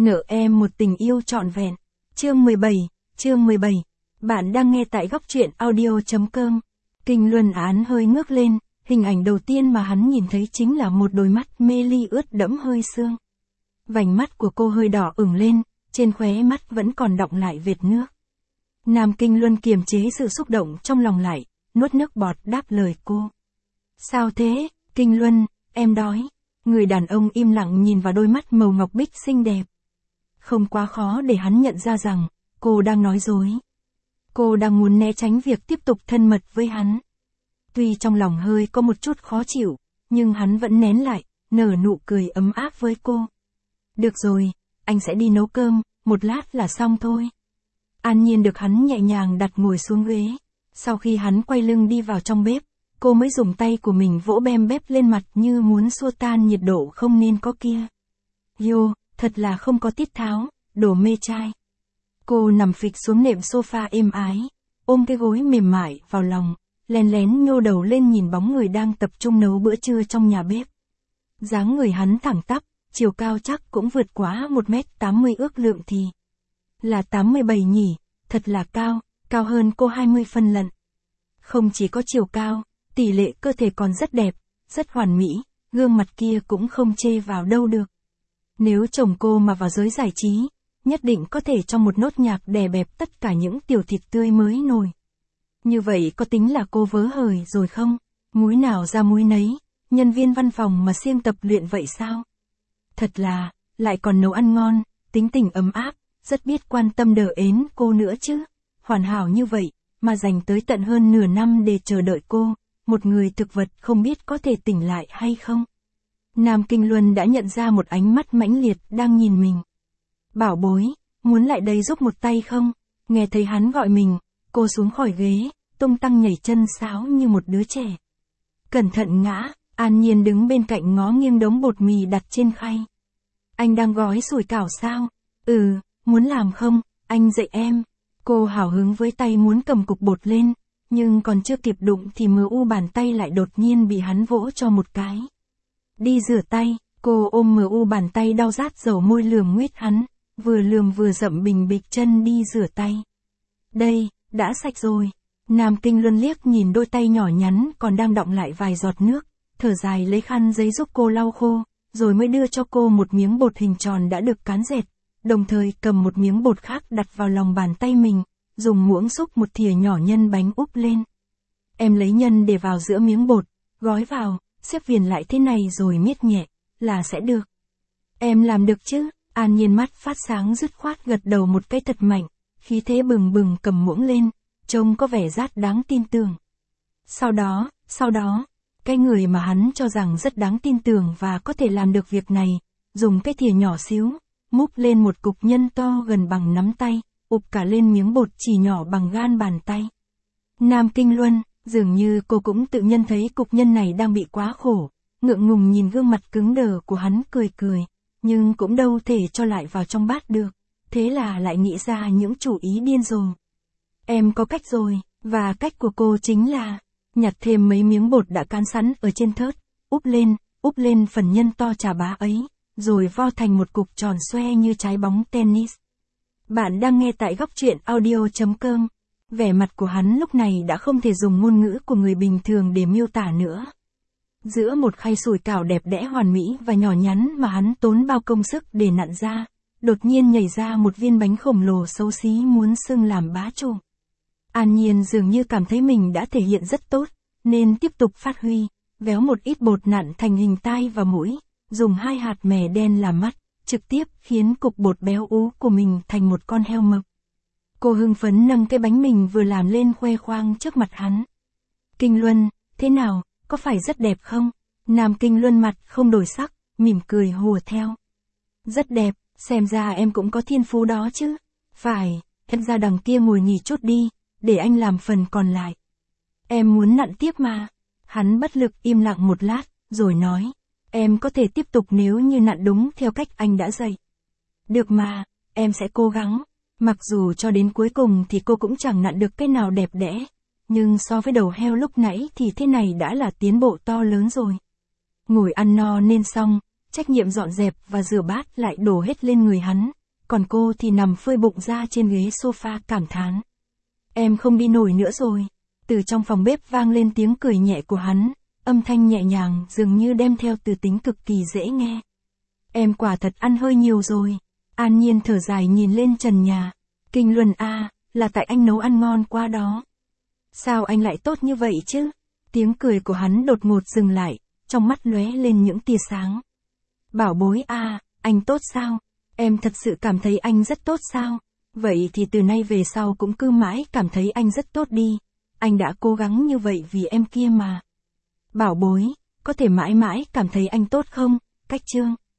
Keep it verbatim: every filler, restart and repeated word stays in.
Nợ em một tình yêu trọn vẹn. Chương mười bảy, chương mười bảy. Bạn đang nghe tại góc truyện audio.com. Kinh Luân Án hơi ngước lên, hình ảnh đầu tiên mà hắn nhìn thấy chính là một đôi mắt mê ly ướt đẫm hơi sương. Vành mắt của cô hơi đỏ ửng lên, trên khóe mắt vẫn còn đọng lại vệt nước. Nam Kinh Luân kiềm chế sự xúc động trong lòng lại, nuốt nước bọt đáp lời cô. Sao thế, Kinh Luân, em đói. Người đàn ông im lặng nhìn vào đôi mắt màu ngọc bích xinh đẹp. Không quá khó để hắn nhận ra rằng, cô đang nói dối. Cô đang muốn né tránh việc tiếp tục thân mật với hắn. Tuy trong lòng hơi có một chút khó chịu, nhưng hắn vẫn nén lại, nở nụ cười ấm áp với cô. Được rồi, anh sẽ đi nấu cơm, một lát là xong thôi. An Nhiên được hắn nhẹ nhàng đặt ngồi xuống ghế. Sau khi hắn quay lưng đi vào trong bếp, cô mới dùng tay của mình vỗ bem bếp lên mặt như muốn xua tan nhiệt độ không nên có kia. Yo, thật là không có tiết tháo, đồ mê trai. Cô nằm phịch xuống nệm sofa êm ái, ôm cái gối mềm mại vào lòng, lén lén nhô đầu lên nhìn bóng người đang tập trung nấu bữa trưa trong nhà bếp. Dáng người hắn thẳng tắp, chiều cao chắc cũng vượt quá một mét tám mươi ước lượng thì. Là tám mươi bảy nhỉ, thật là cao, cao hơn cô hai mươi phân lận. Không chỉ có chiều cao, tỷ lệ cơ thể còn rất đẹp, rất hoàn mỹ, gương mặt kia cũng không chê vào đâu được. Nếu chồng cô mà vào giới giải trí, nhất định có thể trong một nốt nhạc đè bẹp tất cả những tiểu thịt tươi mới nổi. Như vậy có tính là cô vớ hời rồi không? Múi nào ra múi nấy, nhân viên văn phòng mà siêng tập luyện vậy sao? Thật là, lại còn nấu ăn ngon, tính tình ấm áp, rất biết quan tâm đỡ ến cô nữa chứ. Hoàn hảo như vậy, mà dành tới tận hơn nửa năm để chờ đợi cô, một người thực vật không biết có thể tỉnh lại hay không. Nam Kinh Luân đã nhận ra một ánh mắt mãnh liệt đang nhìn mình. Bảo bối, muốn lại đây giúp một tay không? Nghe thấy hắn gọi mình, cô xuống khỏi ghế, tung tăng nhảy chân sáo như một đứa trẻ. Cẩn thận ngã, An Nhiên đứng bên cạnh ngó nghiêng đống bột mì đặt trên khay. Anh đang gói sủi cảo sao? Ừ, muốn làm không? Anh dạy em. Cô hào hứng với tay muốn cầm cục bột lên, nhưng còn chưa kịp đụng thì mờ u bàn tay lại đột nhiên bị hắn vỗ cho một cái. Đi rửa tay, cô ôm mờ u bàn tay đau rát dầu môi lườm nguyết hắn, vừa lườm vừa dậm bình bịch chân đi rửa tay. Đây, đã sạch rồi. Nam Kinh Luân liếc nhìn đôi tay nhỏ nhắn còn đang đọng lại vài giọt nước, thở dài lấy khăn giấy giúp cô lau khô, rồi mới đưa cho cô một miếng bột hình tròn đã được cán dẹt, đồng thời cầm một miếng bột khác đặt vào lòng bàn tay mình, dùng muỗng xúc một thìa nhỏ nhân bánh úp lên. Em lấy nhân để vào giữa miếng bột, gói vào, xếp viền lại thế này rồi miết nhẹ, là sẽ được. Em làm được chứ? An Nhiên mắt phát sáng dứt khoát gật đầu một cái thật mạnh, khí thế bừng bừng cầm muỗng lên, trông có vẻ rát đáng tin tưởng. Sau đó, sau đó, cái người mà hắn cho rằng rất đáng tin tưởng và có thể làm được việc này, dùng cái thìa nhỏ xíu, múc lên một cục nhân to gần bằng nắm tay, ụp cả lên miếng bột chỉ nhỏ bằng gan bàn tay. Nam Kinh Luân, dường như cô cũng tự nhân thấy cục nhân này đang bị quá khổ, ngượng ngùng nhìn gương mặt cứng đờ của hắn cười cười, nhưng cũng đâu thể cho lại vào trong bát được, thế là lại nghĩ ra những chủ ý điên rồ. Em có cách rồi, và cách của cô chính là nhặt thêm mấy miếng bột đã cán sẵn ở trên thớt, úp lên, úp lên phần nhân to chà bá ấy, rồi vo thành một cục tròn xoe như trái bóng tennis. Bạn đang nghe tại góc truyện audio.com. Vẻ mặt của hắn lúc này đã không thể dùng ngôn ngữ của người bình thường để miêu tả nữa. Giữa một khay sủi cảo đẹp đẽ hoàn mỹ và nhỏ nhắn mà hắn tốn bao công sức để nặn ra, đột nhiên nhảy ra một viên bánh khổng lồ xấu xí muốn xưng làm bá chủ. An Nhiên dường như cảm thấy mình đã thể hiện rất tốt, nên tiếp tục phát huy, véo một ít bột nặn thành hình tai và mũi, dùng hai hạt mè đen làm mắt, trực tiếp khiến cục bột béo ú của mình thành một con heo mập. Cô hưng phấn nâng cái bánh mình vừa làm lên khoe khoang trước mặt hắn. Kinh Luân, thế nào, có phải rất đẹp không? Nam Kinh Luân mặt không đổi sắc, mỉm cười hùa theo. Rất đẹp, xem ra em cũng có thiên phú đó chứ. Phải, em ra đằng kia ngồi nghỉ chút đi, để anh làm phần còn lại. Em muốn nặn tiếp mà. Hắn bất lực im lặng một lát, rồi nói. Em có thể tiếp tục nếu như nặn đúng theo cách anh đã dạy. Được mà, em sẽ cố gắng. Mặc dù cho đến cuối cùng thì cô cũng chẳng nặn được cái nào đẹp đẽ, nhưng so với đầu heo lúc nãy thì thế này đã là tiến bộ to lớn rồi. Ngồi ăn no nên xong, trách nhiệm dọn dẹp và rửa bát lại đổ hết lên người hắn, còn cô thì nằm phơi bụng ra trên ghế sofa cảm thán. Em không đi nổi nữa rồi. Từ trong phòng bếp vang lên tiếng cười nhẹ của hắn, âm thanh nhẹ nhàng dường như đem theo từ tính cực kỳ dễ nghe. Em quả thật ăn hơi nhiều rồi. An Nhiên thở dài nhìn lên trần nhà. Kinh Luân a, là tại anh nấu ăn ngon quá đó. Sao anh lại tốt như vậy chứ? Tiếng cười của hắn đột ngột dừng lại, trong mắt lóe lên những tia sáng. Bảo bối a, anh tốt sao? Em thật sự cảm thấy anh rất tốt sao? Vậy thì từ nay về sau cũng cứ mãi cảm thấy anh rất tốt đi. Anh đã cố gắng như vậy vì em kia mà. Bảo bối, có thể mãi mãi cảm thấy anh tốt không? Cách chương.